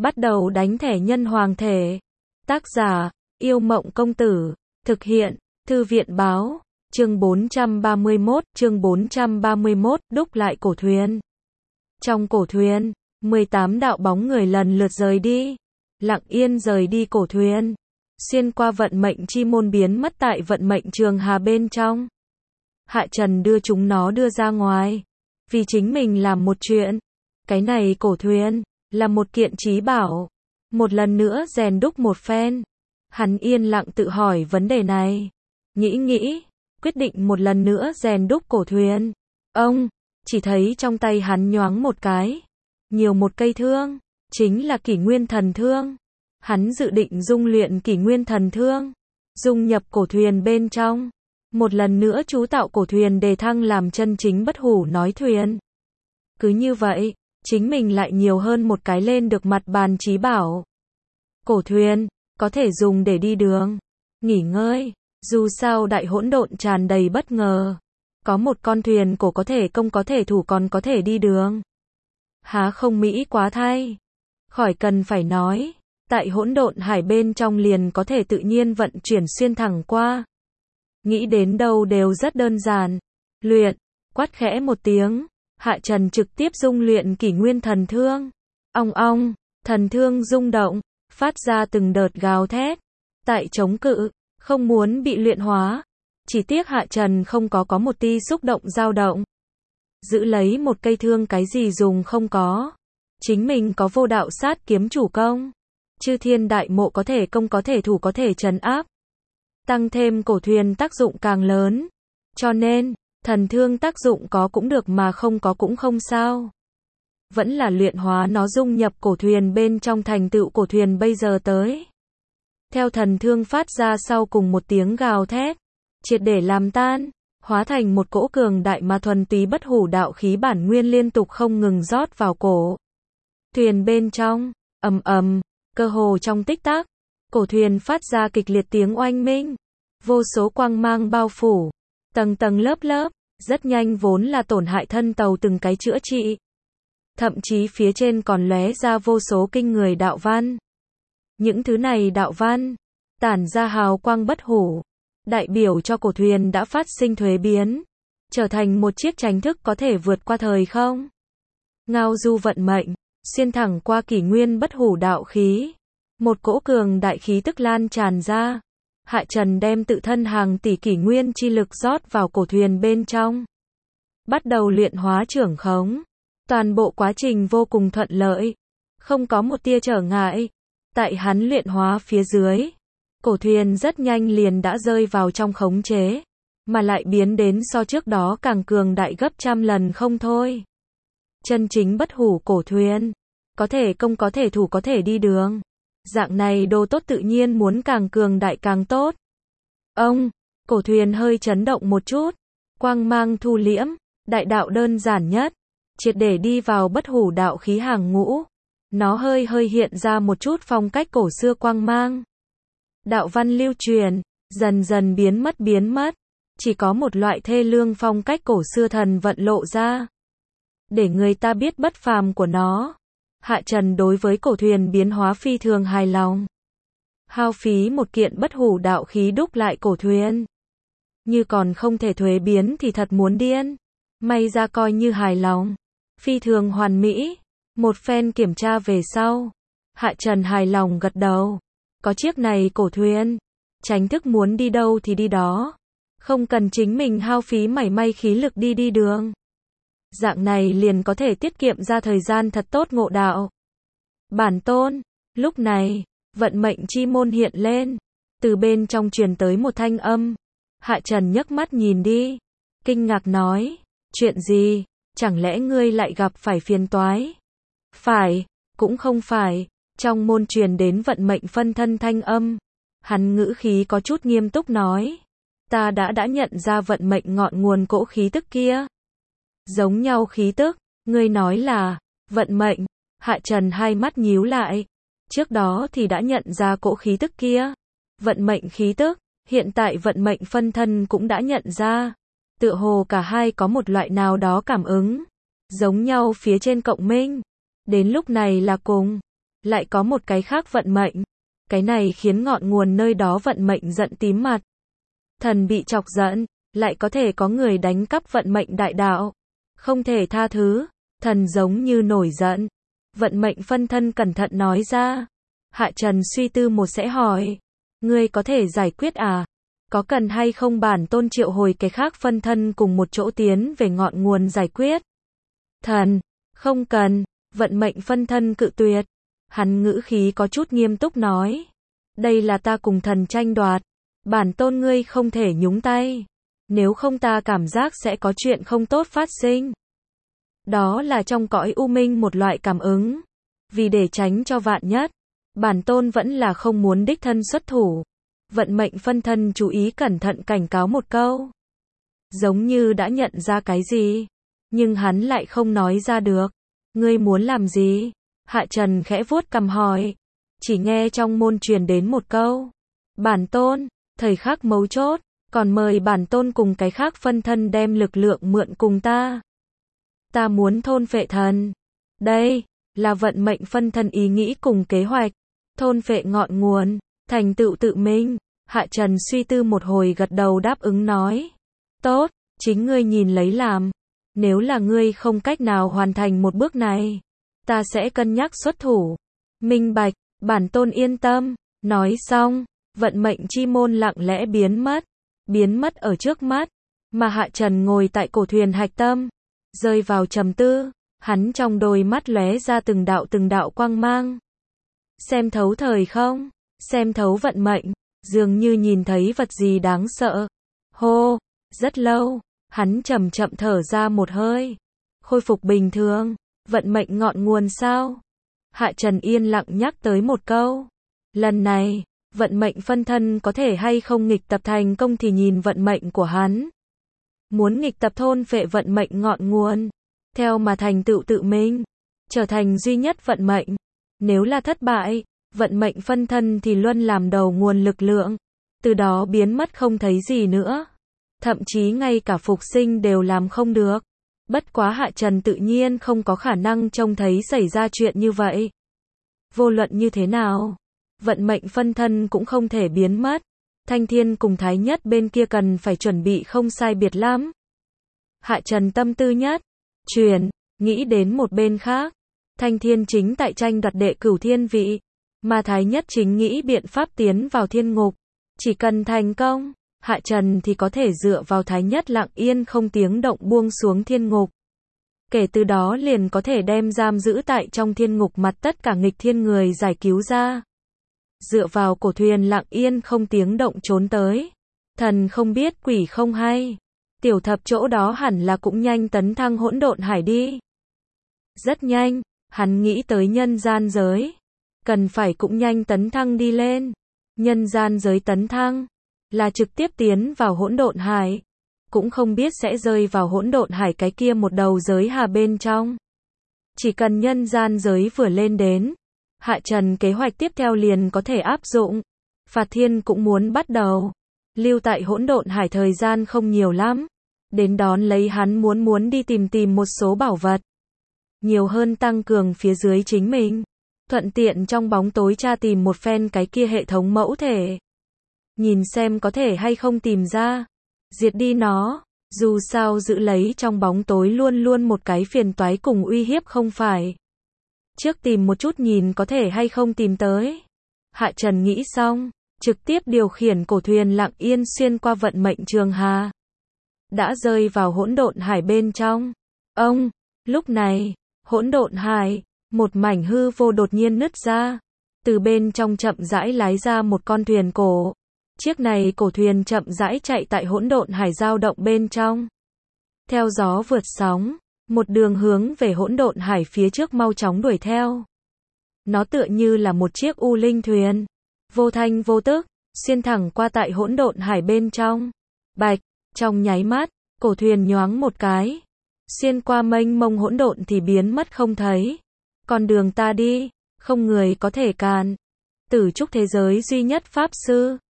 Bắt đầu đánh thẻ nhân hoàng thể. Tác giả, Yêu Mộng Công Tử. Thực hiện, Thư viện Báo. Chương 431, đúc lại cổ thuyền. Trong cổ thuyền, 18 đạo bóng người lần lượt rời đi. Lặng yên rời đi cổ thuyền. Xuyên qua vận mệnh chi môn biến mất tại vận mệnh trường hà bên trong. Hạ Trần đưa chúng nó đưa ra ngoài. Vì chính mình làm một chuyện. Cái này cổ thuyền, là một kiện trí bảo. Một lần nữa rèn đúc một phen. Hắn yên lặng tự hỏi vấn đề này. Nghĩ, quyết định một lần nữa rèn đúc cổ thuyền. Ông, chỉ thấy trong tay hắn nhoáng một cái. Nhiều một cây thương, chính là Kỷ Nguyên Thần Thương. Hắn dự định dung luyện Kỷ Nguyên Thần Thương. Dung nhập cổ thuyền bên trong. Một lần nữa chú tạo cổ thuyền đề thăng làm chân chính bất hủ nói thuyền. Cứ như vậy, chính mình lại nhiều hơn một cái lên được mặt bàn trí bảo. Cổ thuyền, có thể dùng để đi đường, nghỉ ngơi. Dù sao đại hỗn độn tràn đầy bất ngờ. Có một con thuyền cổ có thể công có thể thủ còn có thể đi đường. Há không mỹ quá thay. Khỏi cần phải nói. Tại hỗn độn hải bên trong liền có thể tự nhiên vận chuyển xuyên thẳng qua. Nghĩ đến đâu đều rất đơn giản. Luyện, quát khẽ một tiếng. Hạ Trần trực tiếp dung luyện Kỷ Nguyên Thần Thương. Ong ong, thần thương rung động, phát ra từng đợt gào thét. Tại chống cự, không muốn bị luyện hóa. Chỉ tiếc Hạ Trần không có một tia xúc động dao động. Giữ lấy một cây thương cái gì dùng không có. Chính mình có vô đạo sát kiếm chủ công. Chư thiên đại mộ có thể công có thể thủ có thể trấn áp. Tăng thêm cổ thuyền tác dụng càng lớn. Cho nên, thần thương tác dụng có cũng được mà không có cũng không sao. Vẫn là luyện hóa nó dung nhập cổ thuyền bên trong thành tựu cổ thuyền bây giờ tới. Theo thần thương phát ra sau cùng một tiếng gào thét. Triệt để làm tan. Hóa thành một cỗ cường đại mà thuần túy bất hủ đạo khí bản nguyên liên tục không ngừng rót vào cổ thuyền bên trong. Ầm ầm, cơ hồ trong tích tắc, cổ thuyền phát ra kịch liệt tiếng oanh minh. Vô số quang mang bao phủ, tầng tầng lớp lớp, rất nhanh vốn là tổn hại thân tàu từng cái chữa trị. Thậm chí phía trên còn lóe ra vô số kinh người đạo văn. Những thứ này đạo văn tản ra hào quang bất hủ, đại biểu cho cổ thuyền đã phát sinh thuế biến, trở thành một chiếc chánh thức có thể vượt qua thời không. Ngao du vận mệnh, xuyên thẳng qua kỷ nguyên bất hủ đạo khí. Một cỗ cường đại khí tức lan tràn ra. Hạ Trần đem tự thân hàng tỷ kỷ nguyên chi lực rót vào cổ thuyền bên trong. Bắt đầu luyện hóa trưởng khống. Toàn bộ quá trình vô cùng thuận lợi. Không có một tia trở ngại. Tại hắn luyện hóa phía dưới. Cổ thuyền rất nhanh liền đã rơi vào trong khống chế. Mà lại biến đến so trước đó càng cường đại gấp trăm lần không thôi. Chân chính bất hủ cổ thuyền. Có thể công có thể thủ có thể đi đường. Dạng này đồ tốt tự nhiên muốn càng cường đại càng tốt. Ông, cổ thuyền hơi chấn động một chút. Quang mang thu liễm, đại đạo đơn giản nhất. Triệt để đi vào bất hủ đạo khí hàng ngũ. Nó hơi hiện ra một chút phong cách cổ xưa quang mang. Đạo văn lưu truyền, dần dần biến mất. Chỉ có một loại thê lương phong cách cổ xưa thần vận lộ ra. Để người ta biết bất phàm của nó. Hạ Trần đối với cổ thuyền biến hóa phi thường hài lòng. Hao phí một kiện bất hủ đạo khí đúc lại cổ thuyền. Như còn không thể thuế biến thì thật muốn điên. May ra coi như hài lòng. Phi thường hoàn mỹ. Một phen kiểm tra về sau. Hạ Trần hài lòng gật đầu. Có chiếc này cổ thuyền. Chánh thức muốn đi đâu thì đi đó. Không cần chính mình hao phí mảy may khí lực đi đường. Dạng này liền có thể tiết kiệm ra thời gian thật tốt ngộ đạo. Bản tôn, lúc này, vận mệnh chi môn hiện lên. Từ bên trong truyền tới một thanh âm. Hạ Trần nhấc mắt nhìn đi. Kinh ngạc nói, chuyện gì, chẳng lẽ ngươi lại gặp phải phiền toái? Phải, cũng không phải. Trong môn truyền đến vận mệnh phân thân thanh âm. Hắn ngữ khí có chút nghiêm túc nói. Ta đã nhận ra vận mệnh ngọn nguồn cỗ khí tức kia. Giống nhau khí tức, ngươi nói là, vận mệnh. Hạ Trần hai mắt nhíu lại. Trước đó thì đã nhận ra cỗ khí tức kia. Vận mệnh khí tức, hiện tại vận mệnh phân thân cũng đã nhận ra. Tựa hồ cả hai có một loại nào đó cảm ứng. Giống nhau phía trên cộng minh. Đến lúc này là cùng. lại có một cái khác vận mệnh. Cái này khiến ngọn nguồn nơi đó vận mệnh giận tím mặt. Thần bị chọc giận, lại có thể có người đánh cắp vận mệnh đại đạo. Không thể tha thứ, thần giống như nổi giận. Vận mệnh phân thân cẩn thận nói ra. Hạ Trần suy tư một sẽ hỏi. Ngươi có thể giải quyết à? Có cần hay không bản tôn triệu hồi cái khác phân thân cùng một chỗ tiến về ngọn nguồn giải quyết? Thần, không cần, vận mệnh phân thân cự tuyệt. Hắn ngữ khí có chút nghiêm túc nói. Đây là ta cùng thần tranh đoạt. Bản tôn ngươi không thể nhúng tay. Nếu không ta cảm giác sẽ có chuyện không tốt phát sinh. Đó là trong cõi u minh một loại cảm ứng. Vì để tránh cho vạn nhất, bản tôn vẫn là không muốn đích thân xuất thủ. Vận mệnh phân thân chú ý cẩn thận cảnh cáo một câu. Giống như đã nhận ra cái gì, nhưng hắn lại không nói ra được. Ngươi muốn làm gì? Hạ Trần khẽ vuốt cằm hỏi. Chỉ nghe trong môn truyền đến một câu. Bản tôn, thời khắc mấu chốt, còn mời bản tôn cùng cái khác phân thân đem lực lượng mượn cùng ta. Ta muốn thôn phệ thần. Đây, là vận mệnh phân thân ý nghĩ cùng kế hoạch. Thôn phệ ngọn nguồn, thành tựu tự mình. Hạ Trần suy tư một hồi gật đầu đáp ứng nói. Tốt, chính ngươi nhìn lấy làm. Nếu là ngươi không cách nào hoàn thành một bước này, ta sẽ cân nhắc xuất thủ. Minh bạch, bản tôn yên tâm. Nói xong, vận mệnh chi môn lặng lẽ biến mất ở trước mắt, mà Hạ Trần ngồi tại cổ thuyền hạch tâm, rơi vào trầm tư, hắn trong đôi mắt lóe ra từng đạo quang mang. Xem thấu thời không, xem thấu vận mệnh, dường như nhìn thấy vật gì đáng sợ. Hô, rất lâu, hắn chậm chậm thở ra một hơi, khôi phục bình thường. Vận mệnh ngọn nguồn sao? Hạ Trần yên lặng nhắc tới một câu. Lần này, vận mệnh phân thân có thể hay không nghịch tập thành công thì nhìn vận mệnh của hắn. Muốn nghịch tập thôn phệ vận mệnh ngọn nguồn, theo mà thành tựu tự mình, trở thành duy nhất vận mệnh. Nếu là thất bại, vận mệnh phân thân thì luân làm đầu nguồn lực lượng, từ đó biến mất không thấy gì nữa. Thậm chí ngay cả phục sinh đều làm không được. Bất quá Hạ Trần tự nhiên không có khả năng trông thấy xảy ra chuyện như vậy. Vô luận như thế nào, vận mệnh phân thân cũng không thể biến mất. Thanh Thiên cùng Thái Nhất bên kia cần phải chuẩn bị không sai biệt lắm. Hạ Trần tâm tư nhất chuyển, nghĩ đến một bên khác. Thanh Thiên chính tại tranh đoạt đệ cửu thiên vị, mà Thái Nhất chính nghĩ biện pháp tiến vào thiên ngục. Chỉ cần thành công, Hạ Trần thì có thể dựa vào Thái Nhất lặng yên không tiếng động buông xuống thiên ngục. Kể từ đó liền có thể đem giam giữ tại trong thiên ngục mặt tất cả nghịch thiên người giải cứu ra. Dựa vào cổ thuyền lặng yên không tiếng động trốn tới. Thần không biết quỷ không hay. Tiểu thập chỗ đó hẳn là cũng nhanh tấn thăng hỗn độn hải đi. Rất nhanh, hắn nghĩ tới nhân gian giới. Cần phải cũng nhanh tấn thăng đi lên. Nhân gian giới tấn thăng là trực tiếp tiến vào hỗn độn hải, cũng không biết sẽ rơi vào hỗn độn hải cái kia một đầu giới hà bên trong. Chỉ cần nhân gian giới vừa lên đến, Hạ Trần kế hoạch tiếp theo liền có thể áp dụng. Phạt Thiên cũng muốn bắt đầu. Lưu tại hỗn độn hải thời gian không nhiều lắm. Đến đón lấy hắn muốn đi tìm một số bảo vật. Nhiều hơn tăng cường phía dưới chính mình. Thuận tiện trong bóng tối tra tìm một phen cái kia hệ thống mẫu thể. Nhìn xem có thể hay không tìm ra. Diệt đi nó. Dù sao giữ lấy trong bóng tối luôn luôn một cái phiền toái cùng uy hiếp không phải. Trước tìm một chút nhìn có thể hay không tìm tới. Hạ Trần nghĩ xong, trực tiếp điều khiển cổ thuyền lặng yên xuyên qua vận mệnh trường hà. Đã rơi vào hỗn độn hải bên trong. Lúc này, hỗn độn hải, một mảnh hư vô đột nhiên nứt ra. Từ bên trong chậm rãi lái ra một con thuyền cổ. Chiếc này cổ thuyền chậm rãi chạy tại hỗn độn hải dao động bên trong. Theo gió vượt sóng, một đường hướng về hỗn độn hải phía trước mau chóng đuổi theo. Nó tựa như là một chiếc u linh thuyền, vô thanh vô tức, xuyên thẳng qua tại hỗn độn hải bên trong. Bạch, trong nháy mắt, cổ thuyền nhoáng một cái, xuyên qua mênh mông hỗn độn thì biến mất không thấy. Con đường ta đi, không người có thể cản. Tử trúc thế giới duy nhất pháp sư,